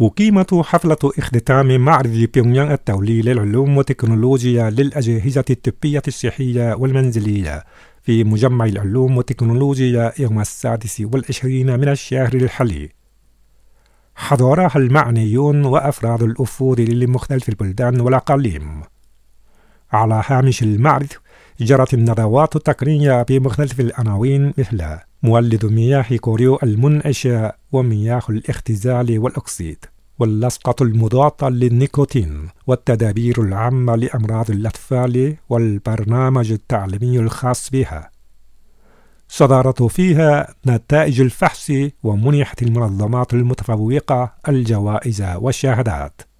أقيمت حفلة اختتام معرض بيونغيانغ الدولي للعلوم والتكنولوجيا للأجهزة الطبية الصحية والمنزلية في مجمع العلوم والتكنولوجيا يوم 26 من الشهر الحالي. حضرها المعنيون وأفراد الأفود لمختلف البلدان والأقاليم. على هامش المعرض جرت الندوات التقنية بمختلف العناوين مثل مولد مياه كوريو المنعشة ومياه الاختزال والأكسيد، واللصقة المضادة للنيكوتين، والتدابير العامة لأمراض الأطفال، والبرنامج التعليمي الخاص بها. صدرت فيها نتائج الفحص ومنحت المنظمات المتفوقة الجوائز والشهادات.